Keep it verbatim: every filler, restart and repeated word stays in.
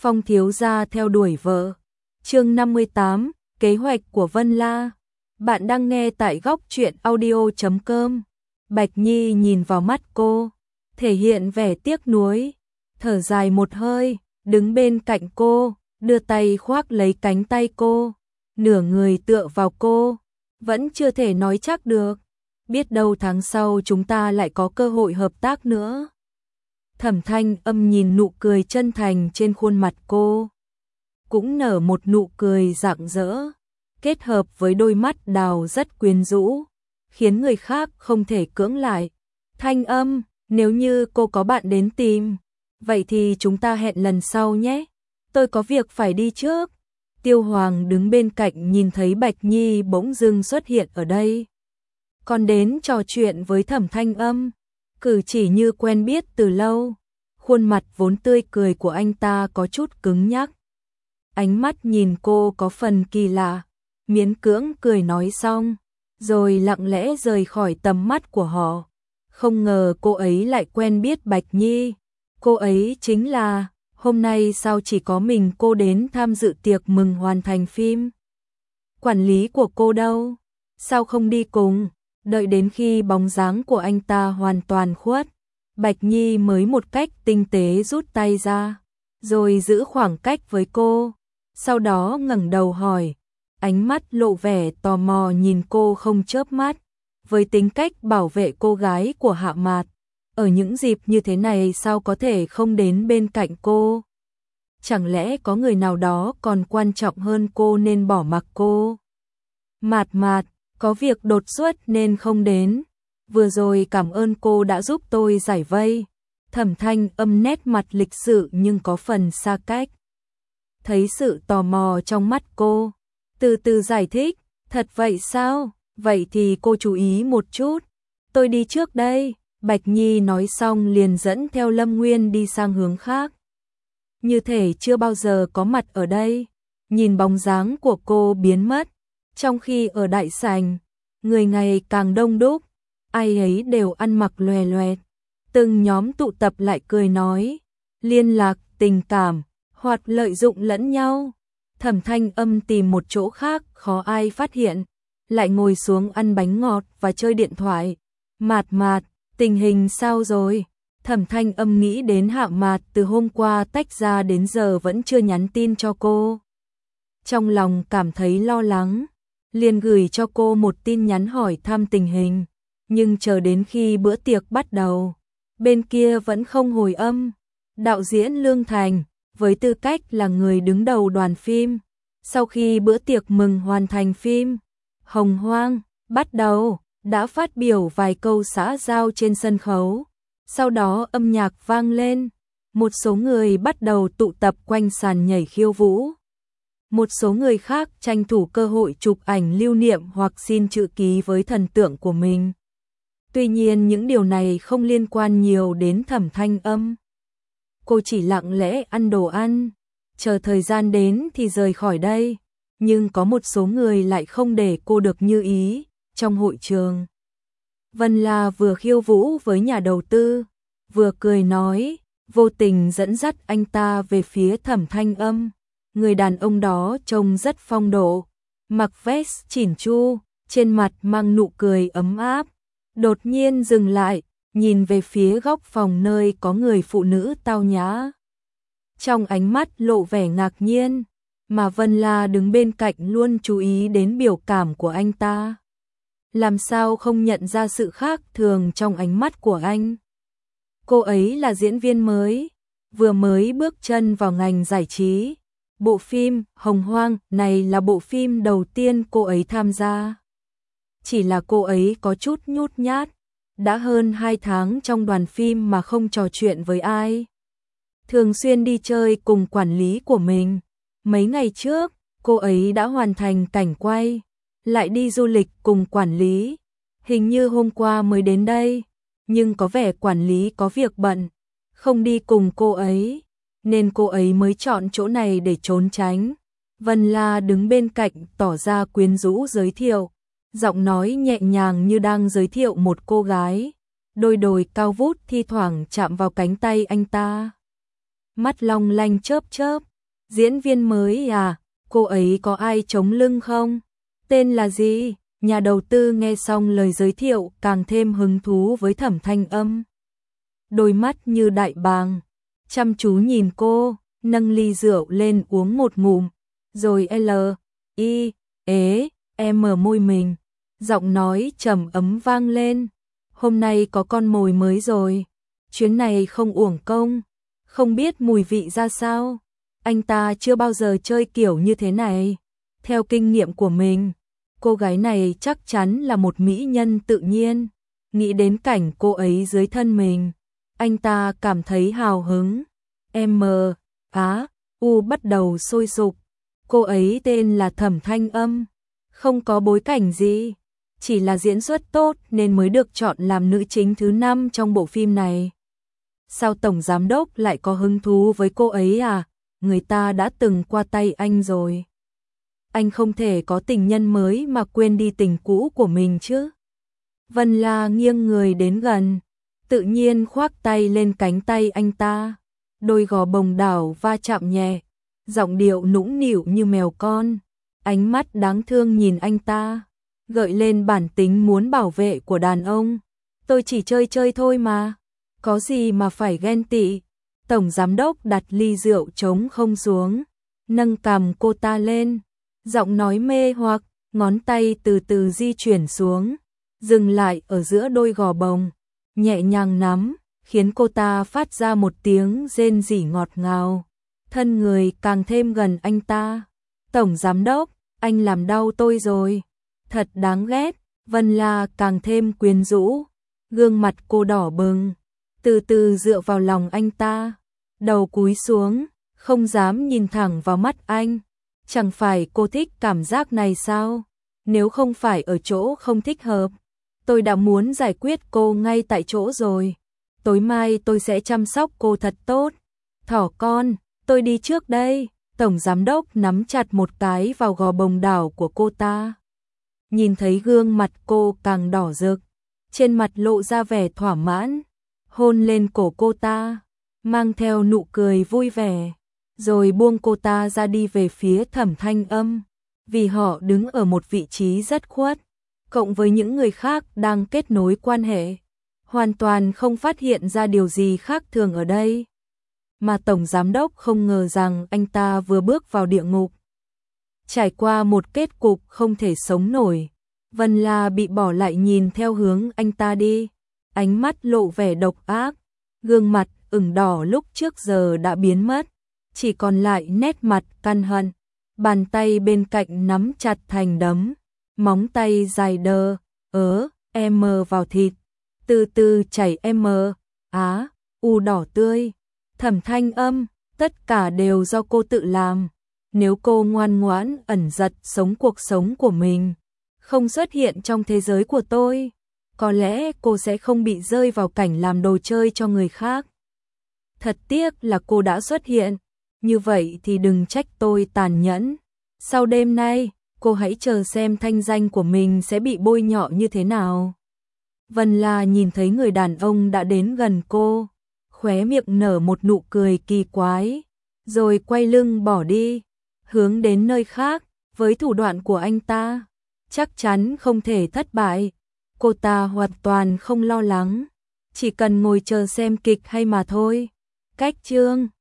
Phong thiếu gia theo đuổi vợ. Chương năm mươi tám, kế hoạch của Vân La. Bạn đang nghe tại góc truyện audio chấm com. Bạch Nhi nhìn vào mắt cô, thể hiện vẻ tiếc nuối, thở dài một hơi, đứng bên cạnh cô, đưa tay khoác lấy cánh tay cô, nửa người tựa vào cô, vẫn chưa thể nói chắc được, biết đâu tháng sau chúng ta lại có cơ hội hợp tác nữa. Thẩm Thanh Âm nhìn nụ cười chân thành trên khuôn mặt cô, cũng nở một nụ cười rạng rỡ, kết hợp với đôi mắt đào rất quyến rũ, khiến người khác không thể cưỡng lại. Thanh Âm, nếu như cô có bạn đến tìm, vậy thì chúng ta hẹn lần sau nhé, tôi có việc phải đi trước. Tiêu Hoàng đứng bên cạnh nhìn thấy Bạch Nhi bỗng dưng xuất hiện ở đây, còn đến trò chuyện với Thẩm Thanh Âm, cử chỉ như quen biết từ lâu. Khuôn mặt vốn tươi cười của anh ta có chút cứng nhắc, ánh mắt nhìn cô có phần kỳ lạ, miễn cưỡng cười nói xong, rồi lặng lẽ rời khỏi tầm mắt của họ. Không ngờ cô ấy lại quen biết Bạch Nhi, cô ấy chính là, hôm nay sao chỉ có mình cô đến tham dự tiệc mừng hoàn thành phim? Quản lý của cô đâu? Sao không đi cùng? Đợi đến khi bóng dáng của anh ta hoàn toàn khuất, Bạch Nhi mới một cách tinh tế rút tay ra, rồi giữ khoảng cách với cô, sau đó ngẩng đầu hỏi, ánh mắt lộ vẻ tò mò nhìn cô không chớp mắt. Với tính cách bảo vệ cô gái của Hạ Mạt, ở những dịp như thế này sao có thể không đến bên cạnh cô? Chẳng lẽ có người nào đó còn quan trọng hơn cô nên bỏ mặc cô? Mạt Mạt, có việc đột xuất nên không đến. Vừa rồi cảm ơn cô đã giúp tôi giải vây. Thẩm Thanh Âm nét mặt lịch sự nhưng có phần xa cách. Thấy sự tò mò trong mắt cô, từ từ giải thích, thật vậy sao? Vậy thì cô chú ý một chút. Tôi đi trước đây. Bạch Nhi nói xong liền dẫn theo Lâm Nguyên đi sang hướng khác, như thể chưa bao giờ có mặt ở đây. Nhìn bóng dáng của cô biến mất, trong khi ở đại sảnh, người ngày càng đông đúc, ai ấy đều ăn mặc loè loẹt, từng nhóm tụ tập lại cười nói, liên lạc, tình cảm, hoặc lợi dụng lẫn nhau. Thẩm Thanh Âm tìm một chỗ khác khó ai phát hiện, lại ngồi xuống ăn bánh ngọt và chơi điện thoại. Mạt Mạt, tình hình sao rồi? Thẩm Thanh Âm nghĩ đến Hạ Mạt từ hôm qua tách ra đến giờ vẫn chưa nhắn tin cho cô. Trong lòng cảm thấy lo lắng, liền gửi cho cô một tin nhắn hỏi thăm tình hình, nhưng chờ đến khi bữa tiệc bắt đầu, bên kia vẫn không hồi âm. Đạo diễn Lương Thành, với tư cách là người đứng đầu đoàn phim, sau khi bữa tiệc mừng hoàn thành phim Hồng Hoang bắt đầu, đã phát biểu vài câu xã giao trên sân khấu. Sau đó âm nhạc vang lên, một số người bắt đầu tụ tập quanh sàn nhảy khiêu vũ. Một số người khác tranh thủ cơ hội chụp ảnh lưu niệm hoặc xin chữ ký với thần tượng của mình. Tuy nhiên những điều này không liên quan nhiều đến Thẩm Thanh Âm. Cô chỉ lặng lẽ ăn đồ ăn, chờ thời gian đến thì rời khỏi đây. Nhưng có một số người lại không để cô được như ý. Trong hội trường, Vân La vừa khiêu vũ với nhà đầu tư, vừa cười nói, vô tình dẫn dắt anh ta về phía Thẩm Thanh Âm. Người đàn ông đó trông rất phong độ, mặc vest chỉn chu, trên mặt mang nụ cười ấm áp. Đột nhiên dừng lại, nhìn về phía góc phòng nơi có người phụ nữ tao nhã. Trong ánh mắt lộ vẻ ngạc nhiên, mà Vân La đứng bên cạnh luôn chú ý đến biểu cảm của anh ta. Làm sao không nhận ra sự khác thường trong ánh mắt của anh? Cô ấy là diễn viên mới, vừa mới bước chân vào ngành giải trí. Bộ phim Hồng Hoang này là bộ phim đầu tiên cô ấy tham gia. Chỉ là cô ấy có chút nhút nhát, đã hơn hai tháng trong đoàn phim mà không trò chuyện với ai. Thường xuyên đi chơi cùng quản lý của mình. Mấy ngày trước, cô ấy đã hoàn thành cảnh quay, lại đi du lịch cùng quản lý. Hình như hôm qua mới đến đây, nhưng có vẻ quản lý có việc bận, không đi cùng cô ấy, nên cô ấy mới chọn chỗ này để trốn tránh. Vân La đứng bên cạnh tỏ ra quyến rũ giới thiệu, giọng nói nhẹ nhàng như đang giới thiệu một cô gái. Đôi đồi cao vút thi thoảng chạm vào cánh tay anh ta. Mắt long lanh chớp chớp, Diễn viên mới à, cô ấy có ai chống lưng không? Tên là gì? Nhà đầu tư nghe xong lời giới thiệu càng thêm hứng thú với Thẩm Thanh Âm. Đôi mắt như đại bàng, chăm chú nhìn cô, nâng ly rượu lên uống một ngụm, rồi L, I, ế, em mở môi mình, giọng nói trầm ấm vang lên. Hôm nay có con mồi mới rồi, chuyến này không uổng công, không biết mùi vị ra sao. Anh ta chưa bao giờ chơi kiểu như thế này. Theo kinh nghiệm của mình, cô gái này chắc chắn là một mỹ nhân tự nhiên. Nghĩ đến cảnh cô ấy dưới thân mình, anh ta cảm thấy hào hứng. M, Á, U bắt đầu sôi sục. Cô ấy tên là Thẩm Thanh Âm, không có bối cảnh gì, chỉ là diễn xuất tốt nên mới được chọn làm nữ chính thứ năm trong bộ phim này. Sao tổng giám đốc lại có hứng thú với cô ấy à? Người ta đã từng qua tay anh rồi. Anh không thể có tình nhân mới mà quên đi tình cũ của mình chứ. Vân La nghiêng người đến gần, tự nhiên khoác tay lên cánh tay anh ta. Đôi gò bồng đảo va chạm nhẹ, giọng điệu nũng nịu như mèo con. Ánh mắt đáng thương nhìn anh ta, gợi lên bản tính muốn bảo vệ của đàn ông. Tôi chỉ chơi chơi thôi mà, có gì mà phải ghen tị. Tổng giám đốc đặt ly rượu trống không xuống, nâng cằm cô ta lên, giọng nói mê hoặc, ngón tay từ từ di chuyển xuống, dừng lại ở giữa đôi gò bồng, nhẹ nhàng nắm, khiến cô ta phát ra một tiếng rên rỉ ngọt ngào. Thân người càng thêm gần anh ta. Tổng giám đốc, anh làm đau tôi rồi. Thật đáng ghét. Vân La càng thêm quyến rũ, gương mặt cô đỏ bừng, từ từ dựa vào lòng anh ta, đầu cúi xuống, không dám nhìn thẳng vào mắt anh. Chẳng phải cô thích cảm giác này sao? Nếu không phải ở chỗ không thích hợp, tôi đã muốn giải quyết cô ngay tại chỗ rồi. Tối mai tôi sẽ chăm sóc cô thật tốt. Thỏ con, tôi đi trước đây. Tổng giám đốc nắm chặt một cái vào gò bồng đảo của cô ta. Nhìn thấy gương mặt cô càng đỏ rực, trên mặt lộ ra vẻ thỏa mãn, hôn lên cổ cô ta, mang theo nụ cười vui vẻ, rồi buông cô ta ra đi về phía Thẩm Thanh Âm. Vì họ đứng ở một vị trí rất khuất, cộng với những người khác đang kết nối quan hệ, hoàn toàn không phát hiện ra điều gì khác thường ở đây. Mà Tổng Giám đốc không ngờ rằng anh ta vừa bước vào địa ngục, trải qua một kết cục không thể sống nổi. Vân La bị bỏ lại nhìn theo hướng anh ta đi, ánh mắt lộ vẻ độc ác, gương mặt ửng đỏ lúc trước giờ đã biến mất, chỉ còn lại nét mặt căm hận. Bàn tay bên cạnh nắm chặt thành đấm, móng tay dài đơ, ớ, em vào thịt, từ từ chảy em, á, u đỏ tươi. Thẩm Thanh Âm, tất cả đều do cô tự làm. Nếu cô ngoan ngoãn ẩn giật sống cuộc sống của mình, không xuất hiện trong thế giới của tôi, có lẽ cô sẽ không bị rơi vào cảnh làm đồ chơi cho người khác. Thật tiếc là cô đã xuất hiện, như vậy thì đừng trách tôi tàn nhẫn. Sau đêm nay, cô hãy chờ xem thanh danh của mình sẽ bị bôi nhọ như thế nào. Vân La nhìn thấy người đàn ông đã đến gần cô, khóe miệng nở một nụ cười kỳ quái, rồi quay lưng bỏ đi, hướng đến nơi khác. Với thủ đoạn của anh ta, chắc chắn không thể thất bại. Cô ta hoàn toàn không lo lắng, chỉ cần ngồi chờ xem kịch hay mà thôi. Cách chương